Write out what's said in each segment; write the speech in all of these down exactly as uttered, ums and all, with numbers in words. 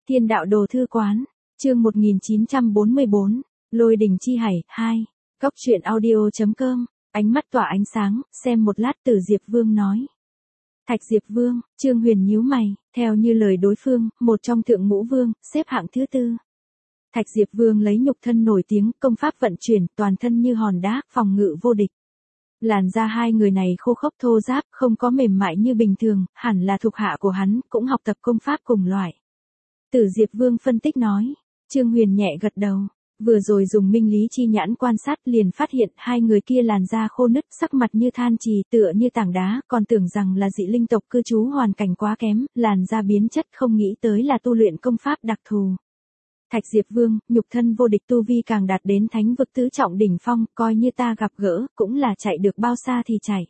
Thiên đạo đồ thư quán, chương một nghìn chín trăm bốn mươi bốn, Lôi đình chi hải, hai, Cóc truyện audio.com, ánh mắt tỏa ánh sáng, xem một lát Tử Diệp Vương nói. Thạch Diệp Vương, Trương Huyền nhíu mày, theo như lời đối phương, một trong thượng ngũ vương, xếp hạng thứ tư. Thạch Diệp Vương lấy nhục thân nổi tiếng, công pháp vận chuyển, toàn thân như hòn đá, phòng ngự vô địch. Làn da hai người này khô khốc thô ráp, không có mềm mại như bình thường, hẳn là thuộc hạ của hắn, cũng học tập công pháp cùng loại. Tử Diệp Vương phân tích nói, Trương Huyền nhẹ gật đầu, vừa rồi dùng minh lý chi nhãn quan sát liền phát hiện hai người kia làn da khô nứt, sắc mặt như than trì, tựa như tảng đá, còn tưởng rằng là dị linh tộc cư trú hoàn cảnh quá kém, làn da biến chất, không nghĩ tới là tu luyện công pháp đặc thù. Thạch Diệp Vương, nhục thân vô địch, tu vi càng đạt đến thánh vực tứ trọng đỉnh phong, coi như ta gặp gỡ, cũng là chạy được bao xa thì chạy.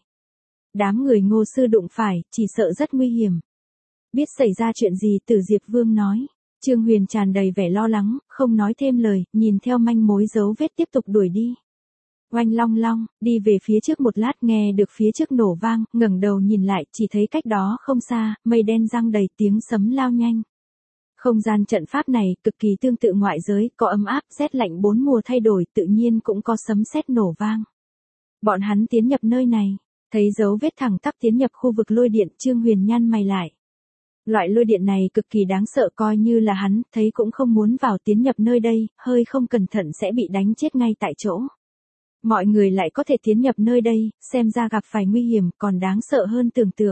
Đám người Ngô sư đụng phải, chỉ sợ rất nguy hiểm. Biết xảy ra chuyện gì, Tử Diệp Vương nói. Trương Huyền tràn đầy vẻ lo lắng, không nói thêm lời, nhìn theo manh mối dấu vết tiếp tục đuổi đi. Oanh long long, đi về phía trước một lát, nghe được phía trước nổ vang, ngẩng đầu nhìn lại, chỉ thấy cách đó không xa, mây đen giăng đầy, tiếng sấm lao nhanh. Không gian trận pháp này cực kỳ tương tự ngoại giới, có ấm áp, rét lạnh bốn mùa thay đổi, tự nhiên cũng có sấm sét nổ vang. Bọn hắn tiến nhập nơi này, thấy dấu vết thẳng tắp tiến nhập khu vực lôi điện, Trương Huyền nhăn mày lại. Loại lôi điện này cực kỳ đáng sợ, coi như là hắn, thấy cũng không muốn vào tiến nhập nơi đây, hơi không cẩn thận sẽ bị đánh chết ngay tại chỗ. Mọi người lại có thể tiến nhập nơi đây, xem ra gặp phải nguy hiểm, còn đáng sợ hơn tưởng tượng.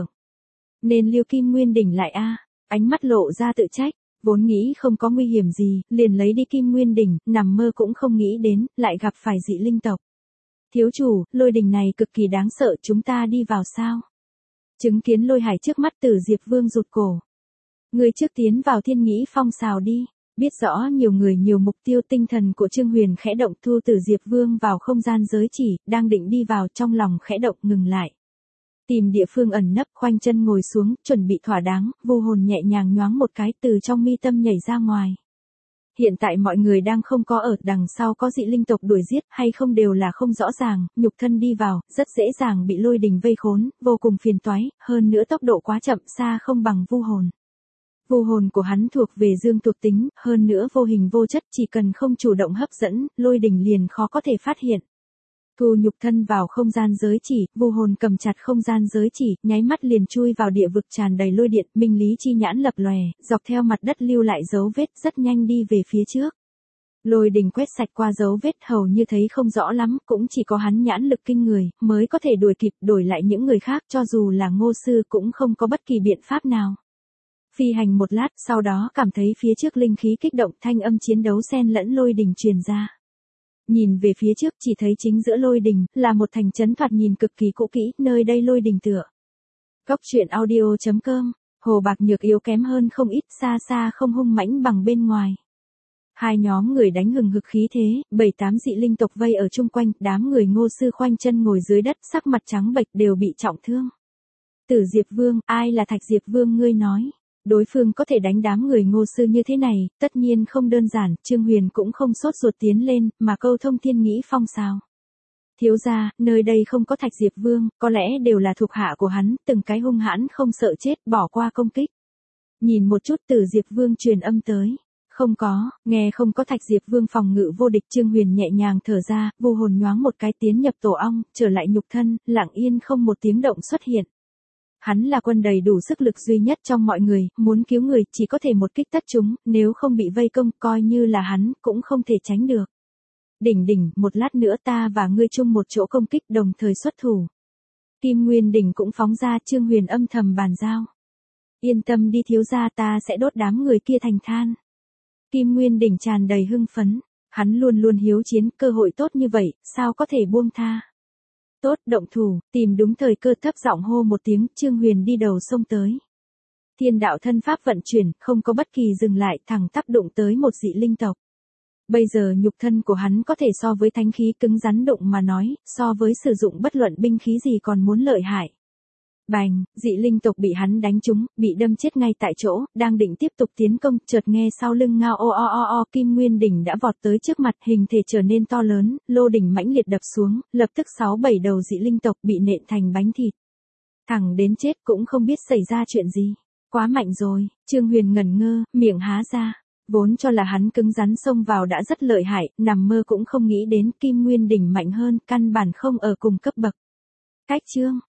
Nên lưu Kim Nguyên đỉnh lại a, ánh mắt lộ ra tự trách. Vốn nghĩ không có nguy hiểm gì, liền lấy đi Kim Nguyên đỉnh, nằm mơ cũng không nghĩ đến, lại gặp phải dị linh tộc. Thiếu chủ, lôi đỉnh này cực kỳ đáng sợ, chúng ta đi vào sao? Chứng kiến lôi hải trước mắt, Tử Diệp Vương rụt cổ. Người trước tiến vào Thiên Nghĩ Phong xào đi. Biết rõ nhiều người nhiều mục tiêu, tinh thần của Trương Huyền khẽ động, thu Tử Diệp Vương vào không gian giới chỉ, đang định đi vào, trong lòng khẽ động, ngừng lại. Tìm địa phương ẩn nấp, khoanh chân ngồi xuống, chuẩn bị thỏa đáng, vô hồn nhẹ nhàng nhoáng một cái, từ trong mi tâm nhảy ra ngoài. Hiện tại mọi người đang không có ở, đằng sau có dị linh tộc đuổi giết hay không đều là không rõ ràng, nhục thân đi vào, rất dễ dàng bị lôi đình vây khốn, vô cùng phiền toái, hơn nữa tốc độ quá chậm, xa không bằng vu hồn. Vu hồn của hắn thuộc về dương thuộc tính, hơn nữa vô hình vô chất, chỉ cần không chủ động hấp dẫn, lôi đình liền khó có thể phát hiện. Thu nhục thân vào không gian giới chỉ, vu hồn cầm chặt không gian giới chỉ, nháy mắt liền chui vào địa vực tràn đầy lôi điện, minh lý chi nhãn lập lòe, dọc theo mặt đất lưu lại dấu vết, rất nhanh đi về phía trước. Lôi đình quét sạch qua dấu vết, hầu như thấy không rõ lắm, cũng chỉ có hắn nhãn lực kinh người, mới có thể đuổi kịp, đổi lại những người khác, cho dù là Ngô sư cũng không có bất kỳ biện pháp nào. Phi hành một lát, sau đó cảm thấy phía trước linh khí kích động, thanh âm chiến đấu xen lẫn lôi đình truyền ra. Nhìn về phía trước, chỉ thấy chính giữa lôi đình, là một thành trấn thoạt nhìn cực kỳ cũ kỹ, nơi đây lôi đình tựa. Cóc truyện audio.com, Hồ Bạc Nhược yếu kém hơn không ít, xa xa không hung mãnh bằng bên ngoài. Hai nhóm người đánh hừng hực khí thế, bảy tám dị linh tộc vây ở chung quanh, đám người Ngô sư khoanh chân ngồi dưới đất, sắc mặt trắng bệch, đều bị trọng thương. Tử Diệp Vương, ai là Thạch Diệp Vương ngươi nói? Đối phương có thể đánh đám người Ngô sư như thế này, tất nhiên không đơn giản, Trương Huyền cũng không sốt ruột tiến lên, mà câu thông Thiên Nghĩ Phong sao. Thiếu gia, nơi đây không có Thạch Diệp Vương, có lẽ đều là thuộc hạ của hắn, từng cái hung hãn không sợ chết, bỏ qua công kích. Nhìn một chút, Tử Diệp Vương truyền âm tới. Không có, nghe không có Thạch Diệp Vương phòng ngự vô địch, Trương Huyền nhẹ nhàng thở ra, vô hồn nhoáng một cái tiến nhập tổ ong, trở lại nhục thân, lặng yên không một tiếng động xuất hiện. Hắn là quân đầy đủ sức lực duy nhất trong mọi người, muốn cứu người chỉ có thể một kích tất chúng, nếu không bị vây công, coi như là hắn, cũng không thể tránh được. Đỉnh đỉnh, một lát nữa ta và ngươi chung một chỗ công kích, đồng thời xuất thủ. Kim Nguyên đỉnh cũng phóng ra, Trương Huyền âm thầm bàn giao. Yên tâm đi thiếu gia, ta sẽ đốt đám người kia thành than. Kim Nguyên đỉnh tràn đầy hưng phấn, hắn luôn luôn hiếu chiến, cơ hội tốt như vậy, sao có thể buông tha. Tốt, động thủ, tìm đúng thời cơ, thấp giọng hô một tiếng, Trương Huyền đi đầu sông tới. Thiên đạo thân pháp vận chuyển, không có bất kỳ dừng lại, thẳng tắp đụng tới một dị linh tộc. Bây giờ nhục thân của hắn có thể so với thánh khí cứng rắn đụng mà nói, so với sử dụng bất luận binh khí gì còn muốn lợi hại. Bành, dị linh tộc bị hắn đánh trúng, bị đâm chết ngay tại chỗ, đang định tiếp tục tiến công, chợt nghe sau lưng ngao o o o o, Kim Nguyên đỉnh đã vọt tới trước mặt, hình thể trở nên to lớn, lô đỉnh mãnh liệt đập xuống, lập tức sáu bảy đầu dị linh tộc bị nện thành bánh thịt. Thẳng đến chết cũng không biết xảy ra chuyện gì. quá mạnh rồi, Trương Huyền ngẩn ngơ, miệng há ra. Vốn cho là hắn cứng rắn xông vào đã rất lợi hại, nằm mơ cũng không nghĩ đến Kim Nguyên Đỉnh mạnh hơn, căn bản không ở cùng cấp bậc. Cách Trương